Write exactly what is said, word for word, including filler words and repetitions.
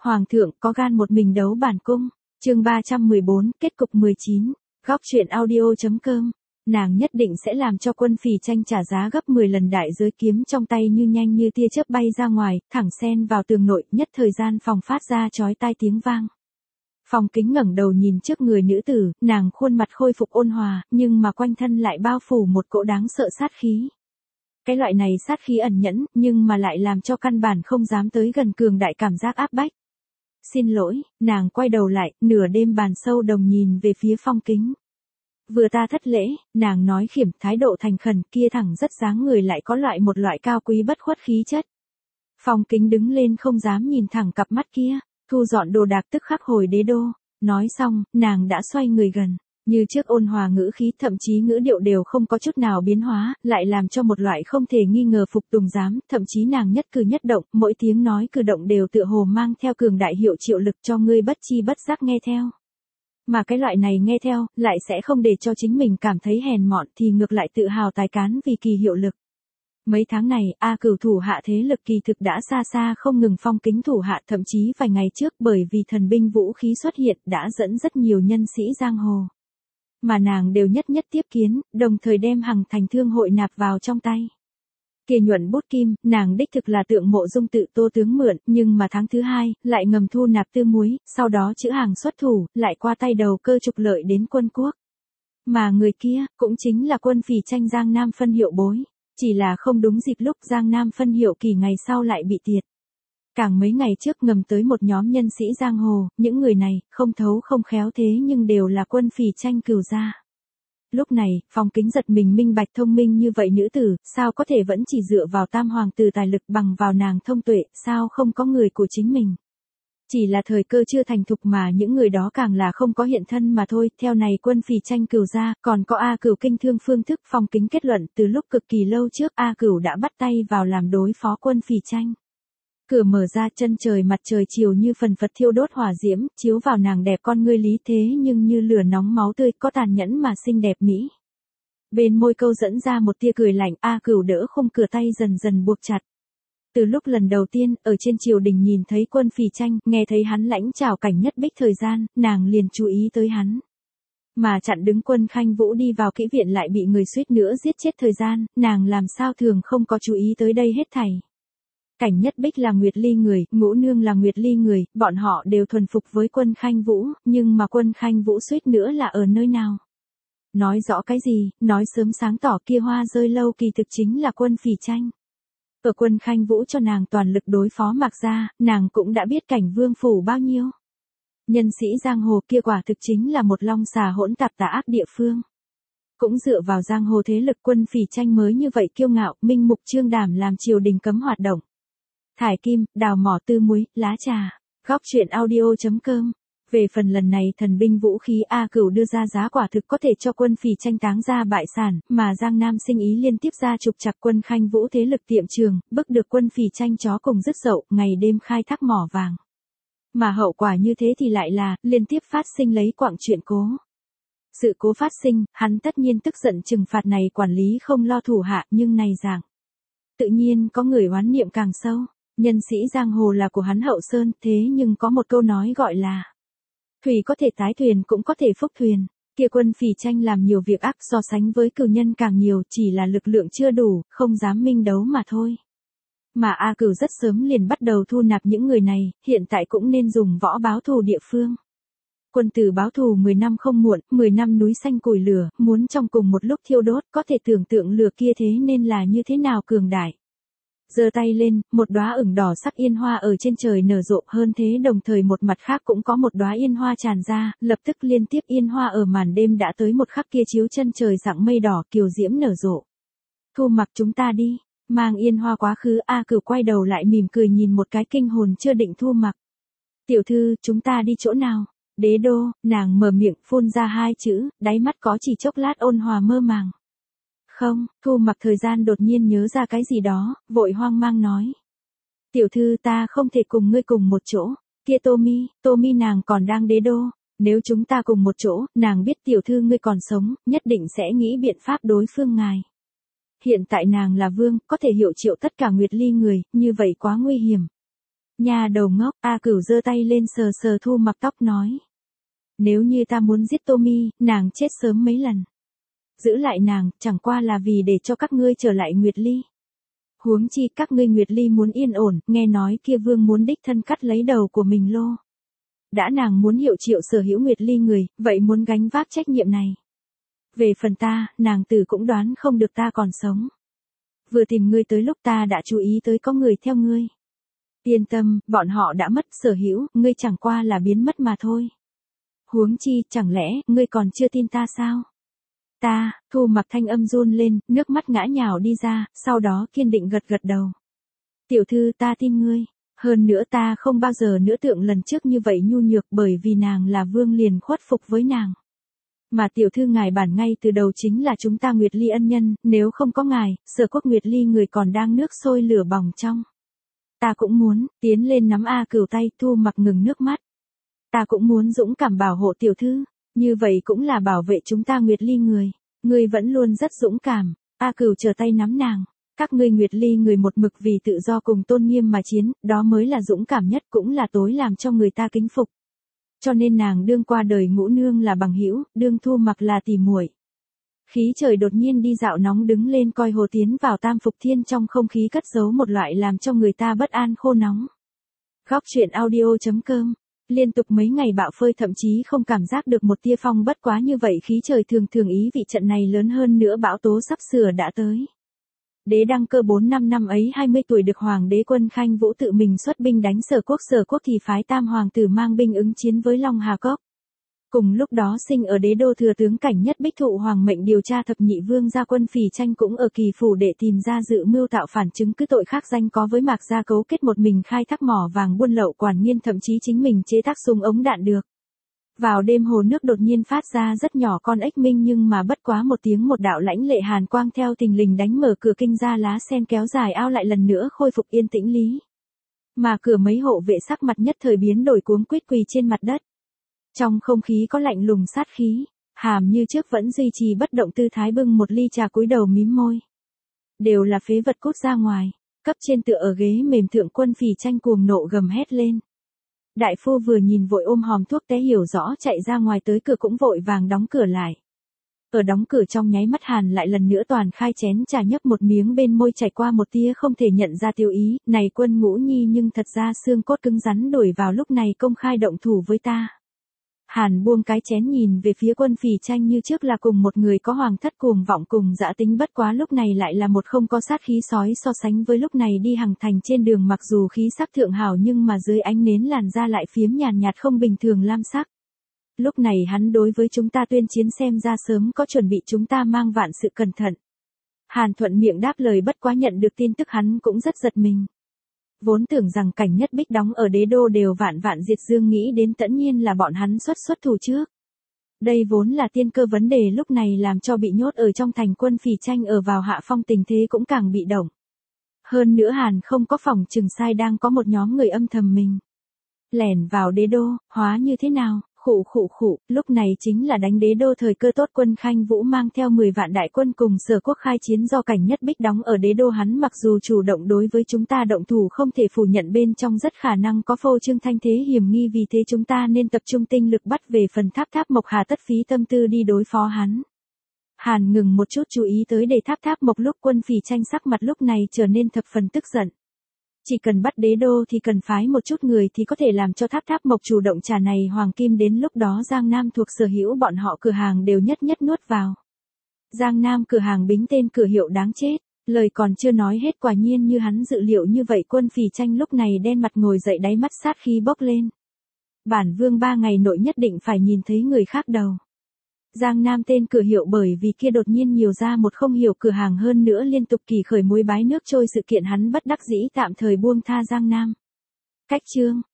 Hoàng thượng có gan một mình đấu bản cung. Chương ba trăm mười bốn, kết cục mười chín. Góc truyện audio.com. Nàng nhất định sẽ làm cho Quân Phì Tranh trả giá gấp mười lần đại giới, kiếm trong tay như nhanh như tia chớp bay ra ngoài, thẳng xen vào tường nội, nhất thời gian phòng phát ra chói tai tiếng vang. Phong Kính ngẩng đầu nhìn trước người nữ tử, nàng khuôn mặt khôi phục ôn hòa, nhưng mà quanh thân lại bao phủ một cỗ đáng sợ sát khí. Cái loại này sát khí ẩn nhẫn, nhưng mà lại làm cho căn bản không dám tới gần cường đại cảm giác áp bách. Xin lỗi, nàng quay đầu lại, nửa đêm bàn sâu đồng nhìn về phía Phong Kính. Vừa ta thất lễ, nàng nói khiểm, thái độ thành khẩn, kia thẳng rất dáng người lại có loại một loại cao quý bất khuất khí chất. Phong Kính đứng lên không dám nhìn thẳng cặp mắt kia, thu dọn đồ đạc tức khắc hồi đế đô. Nói xong, nàng đã xoay người gần. Như trước ôn hòa ngữ khí, thậm chí ngữ điệu đều không có chút nào biến hóa, lại làm cho một loại không thể nghi ngờ phục tùng dám, thậm chí nàng nhất cử nhất động, mỗi tiếng nói cử động đều tựa hồ mang theo cường đại hiệu triệu lực cho ngươi bất chi bất giác nghe theo. Mà cái loại này nghe theo, lại sẽ không để cho chính mình cảm thấy hèn mọn, thì ngược lại tự hào tài cán vì kỳ hiệu lực. Mấy tháng này, A Cửu thủ hạ thế lực kỳ thực đã xa xa không ngừng Phong Kính thủ hạ, thậm chí vài ngày trước bởi vì thần binh vũ khí xuất hiện đã dẫn rất nhiều nhân sĩ giang hồ. Mà nàng đều nhất nhất tiếp kiến, đồng thời đem Hằng Thành Thương hội nạp vào trong tay. Kia nhuận bút kim, nàng đích thực là tượng Mộ Dung tự Tô tướng mượn, nhưng mà tháng thứ hai, lại ngầm thu nạp Tư Muối, sau đó chữ Hàng xuất thủ, lại qua tay đầu cơ trục lợi đến Quân Quốc. Mà người kia, cũng chính là Quân Phì Tranh Giang Nam phân hiệu bối, chỉ là không đúng dịp lúc Giang Nam phân hiệu kỳ ngày sau lại bị tiệt. Càng mấy ngày trước ngầm tới một nhóm nhân sĩ giang hồ, những người này, không thấu không khéo thế nhưng đều là Quân Phì Tranh cửu gia. Lúc này, Phong Kính giật mình minh bạch thông minh như vậy nữ tử, sao có thể vẫn chỉ dựa vào tam hoàng tử tài lực bằng vào nàng thông tuệ, sao không có người của chính mình. Chỉ là thời cơ chưa thành thục mà những người đó càng là không có hiện thân mà thôi, theo này Quân Phì Tranh cửu gia, còn có A Cửu kinh thương phương thức. Phong Kính kết luận từ lúc cực kỳ lâu trước A Cửu đã bắt tay vào làm đối phó Quân Phì Tranh. Cửa mở ra, chân trời mặt trời chiều như phần phật thiêu đốt hỏa diễm, chiếu vào nàng đẹp con ngươi lý thế nhưng như lửa nóng máu tươi, có tàn nhẫn mà xinh đẹp mỹ. Bên môi câu dẫn ra một tia cười lạnh, A Cửu đỡ khung cửa tay dần dần buộc chặt. Từ lúc lần đầu tiên, ở trên triều đình nhìn thấy Quân Phì Tranh, nghe thấy hắn lãnh chào Cảnh Nhất Bích thời gian, nàng liền chú ý tới hắn. Mà chặn đứng Quân Khanh Vũ đi vào kỹ viện lại bị người suýt nữa giết chết thời gian, nàng làm sao thường không có chú ý tới đây hết thảy. Cảnh Nhất Bích là Nguyệt Ly người, Ngũ Nương là Nguyệt Ly người, bọn họ đều thuần phục với Quân Khanh Vũ, nhưng mà Quân Khanh Vũ suýt nữa là ở nơi nào? Nói rõ cái gì, nói sớm sáng tỏ kia hoa rơi lâu kỳ thực chính là Quân Phì Tranh. Ở Quân Khanh Vũ cho nàng toàn lực đối phó Mạc Gia, nàng cũng đã biết cảnh vương phủ bao nhiêu. Nhân sĩ giang hồ kia quả thực chính là một long xà hỗn tạp tà ác địa phương. Cũng dựa vào giang hồ thế lực Quân Phì Tranh mới như vậy kiêu ngạo, minh mục trương đảm làm triều đình cấm hoạt động. Thải kim, đào mỏ tư muối, lá trà. Góc truyện audio.com. Về phần lần này thần binh vũ khí A Cửu đưa ra giá quả thực có thể cho Quân Phì Tranh táng ra bại sản, mà Giang Nam sinh ý liên tiếp ra trục trặc Quân Khanh Vũ thế lực tiệm trường, bức được Quân Phì Tranh chó cùng dứt dậu, ngày đêm khai thác mỏ vàng. Mà hậu quả như thế thì lại là, liên tiếp phát sinh lấy quặng chuyện cố. Sự cố phát sinh, hắn tất nhiên tức giận trừng phạt này quản lý không lo thủ hạ, nhưng này dạng. Tự nhiên có người oán niệm càng sâu. Nhân sĩ giang hồ là của hắn hậu sơn, thế nhưng có một câu nói gọi là thủy có thể tái thuyền cũng có thể phúc thuyền. Kia Quân Phì Tranh làm nhiều việc ác so sánh với cửu nhân càng nhiều, chỉ là lực lượng chưa đủ, không dám minh đấu mà thôi. Mà A Cửu rất sớm liền bắt đầu thu nạp những người này, hiện tại cũng nên dùng võ báo thù địa phương. Quân tử báo thù mười năm không muộn, mười năm núi xanh củi lửa, muốn trong cùng một lúc thiêu đốt, có thể tưởng tượng lửa kia thế nên là như thế nào cường đại. Giơ tay lên, một đóa ửng đỏ sắc yên hoa ở trên trời nở rộ, hơn thế đồng thời một mặt khác cũng có một đóa yên hoa tràn ra, lập tức liên tiếp yên hoa ở màn đêm đã tới một khắc kia chiếu chân trời dạng mây đỏ kiều diễm nở rộ. Thu Mặc chúng ta đi, mang yên hoa quá khứ. A Cửu quay đầu lại mỉm cười nhìn một cái kinh hồn chưa định Thu Mặc. Tiểu thư, chúng ta đi chỗ nào? Đế đô. Nàng mở miệng phun ra hai chữ, đáy mắt có chỉ chốc lát ôn hòa mơ màng. Không, Thu Mặc thời gian đột nhiên nhớ ra cái gì đó, vội hoang mang nói. Tiểu thư, ta không thể cùng ngươi cùng một chỗ. Kia Tommy, Tommy nàng còn đang đế đô. Nếu chúng ta cùng một chỗ, nàng biết tiểu thư ngươi còn sống, nhất định sẽ nghĩ biện pháp đối phương ngài. Hiện tại nàng là vương, có thể hiệu triệu tất cả Nguyệt Ly người, như vậy quá nguy hiểm. Nhà đầu ngốc, A Cửu giơ tay lên sờ sờ Thu Mặc tóc nói. Nếu như ta muốn giết Tommy, nàng chết sớm mấy lần. Giữ lại nàng, chẳng qua là vì để cho các ngươi trở lại Nguyệt Ly. Huống chi các ngươi Nguyệt Ly muốn yên ổn, nghe nói kia vương muốn đích thân cắt lấy đầu của mình lô. Đã nàng muốn hiệu triệu sở hữu Nguyệt Ly người, vậy muốn gánh vác trách nhiệm này. Về phần ta, nàng tử cũng đoán không được ta còn sống. Vừa tìm ngươi tới lúc ta đã chú ý tới có người theo ngươi. Yên tâm, bọn họ đã mất sở hữu, ngươi chẳng qua là biến mất mà thôi. Huống chi, chẳng lẽ, ngươi còn chưa tin ta sao? Ta, Thu Mặc thanh âm run lên, nước mắt ngã nhào đi ra, sau đó kiên định gật gật đầu. Tiểu thư ta tin ngươi, hơn nữa ta không bao giờ nữa tượng lần trước như vậy nhu nhược bởi vì nàng là vương liền khuất phục với nàng. Mà tiểu thư ngài bản ngay từ đầu chính là chúng ta Nguyệt Ly ân nhân, nếu không có ngài, Sở Quốc Nguyệt Ly người còn đang nước sôi lửa bỏng trong. Ta cũng muốn, tiến lên nắm A Cửu tay, Thu Mặc ngừng nước mắt. Ta cũng muốn dũng cảm bảo hộ tiểu thư, như vậy cũng là bảo vệ chúng ta Nguyệt Ly người. Ngươi vẫn luôn rất dũng cảm. A Cửu trở tay nắm nàng. Các ngươi Nguyệt Ly người một mực vì tự do cùng tôn nghiêm mà chiến, đó mới là dũng cảm nhất cũng là tối làm cho người ta kính phục. Cho nên nàng đương qua đời ngũ nương là bằng hữu, đương Thu Mặc là tỉ muội. Khí trời đột nhiên đi dạo nóng đứng lên coi hồ tiến vào Tam Phục Thiên trong không khí cất giấu một loại làm cho người ta bất an khô nóng. Góc truyện audio chấm com. Liên tục mấy ngày bão phơi thậm chí không cảm giác được một tia phong bất quá như vậy khí trời thường thường ý vị trận này lớn hơn nữa bão tố sắp sửa đã tới. Đế đăng cơ bốn năm năm ấy hai mươi tuổi được Hoàng đế Quân Khanh Vũ tự mình xuất binh đánh Sở Quốc, Sở Quốc thì phái Tam Hoàng tử mang binh ứng chiến với Long Hà Cốc. Cùng lúc đó sinh ở đế đô thừa tướng Cảnh Nhất Bích thụ hoàng mệnh điều tra thập nhị vương gia Quân Phỉ Tranh cũng ở Kỳ phủ để tìm ra dự mưu tạo phản chứng cứ tội khác danh có với Mạc gia cấu kết một mình khai thác mỏ vàng buôn lậu quản nghiên thậm chí chính mình chế tác súng ống đạn được. Vào đêm hồ nước đột nhiên phát ra rất nhỏ con ếch minh nhưng mà bất quá một tiếng một đạo lãnh lệ hàn quang theo tình lình đánh mở cửa kinh ra lá sen kéo dài ao lại lần nữa khôi phục yên tĩnh lý. Mà cửa mấy hộ vệ sắc mặt nhất thời biến đổi cuống quýt quỳ trên mặt đất. Trong không khí có lạnh lùng sát khí, Hàm như trước vẫn duy trì bất động tư thái bưng một ly trà cúi đầu mím môi. Đều là phế vật cút ra ngoài, cấp trên tựa ở ghế mềm thượng Quân Phỉ Tranh cuồng nộ gầm hét lên. Đại phu vừa nhìn vội ôm hòm thuốc té hiểu rõ chạy ra ngoài tới cửa cũng vội vàng đóng cửa lại. Ở đóng cửa trong nháy mắt Hàn lại lần nữa toàn khai chén trà nhấp một miếng bên môi chảy qua một tia không thể nhận ra tiêu ý, này Quân Ngũ Nhi nhưng thật ra xương cốt cứng rắn đổi vào lúc này công khai động thủ với ta. Hàn buông cái chén nhìn về phía Quân Phỉ Tranh như trước là cùng một người có hoàng thất cuồng vọng cùng dã tính bất quá lúc này lại là một không có sát khí sói so sánh với lúc này đi hàng thành trên đường mặc dù khí sắc thượng hảo nhưng mà dưới ánh nến làn da lại phiếm nhàn nhạt không bình thường lam sắc. Lúc này hắn đối với chúng ta tuyên chiến xem ra sớm có chuẩn bị chúng ta mang vạn sự cẩn thận. Hàn thuận miệng đáp lời bất quá nhận được tin tức hắn cũng rất giật mình. Vốn tưởng rằng Cảnh Nhất Bích đóng ở đế đô đều vạn vạn diệt dương nghĩ đến tất nhiên là bọn hắn xuất xuất thủ trước. Đây vốn là tiên cơ vấn đề lúc này làm cho bị nhốt ở trong thành Quân Phỉ Tranh ở vào hạ phong tình thế cũng càng bị động. Hơn nữa Hàn không có phòng trừng sai đang có một nhóm người âm thầm mình. Lẻn vào đế đô, hóa như thế nào? Khụ khụ khụ, lúc này chính là đánh đế đô thời cơ tốt Quân Khanh Vũ mang theo mười vạn đại quân cùng Sở Quốc khai chiến do Cảnh Nhất Bích đóng ở đế đô hắn mặc dù chủ động đối với chúng ta động thủ không thể phủ nhận bên trong rất khả năng có phô trương thanh thế hiểm nghi vì thế chúng ta nên tập trung tinh lực bắt về phần Tháp Tháp Mộc hà tất phí tâm tư đi đối phó hắn. Hàn ngừng một chút chú ý tới để Tháp Tháp Mộc lúc Quân Phỉ Tranh sắc mặt lúc này trở nên thập phần tức giận. Chỉ cần bắt đế đô thì cần phái một chút người thì có thể làm cho Tháp Tháp Mộc chủ động trả này hoàng kim đến lúc đó Giang Nam thuộc sở hữu bọn họ cửa hàng đều nhất nhất nuốt vào. Giang Nam cửa hàng bính tên cửa hiệu đáng chết, lời còn chưa nói hết quả nhiên như hắn dự liệu như vậy Quân Phỉ Tranh lúc này đen mặt ngồi dậy đáy mắt sát khí bốc lên. Bản vương ba ngày nội nhất định phải nhìn thấy người khác đầu. Giang Nam tên cửa hiệu bởi vì kia đột nhiên nhiều ra một không hiểu cửa hàng hơn nữa liên tục kỳ khởi muối bái nước trôi sự kiện hắn bất đắc dĩ tạm thời buông tha Giang Nam. Cách chương,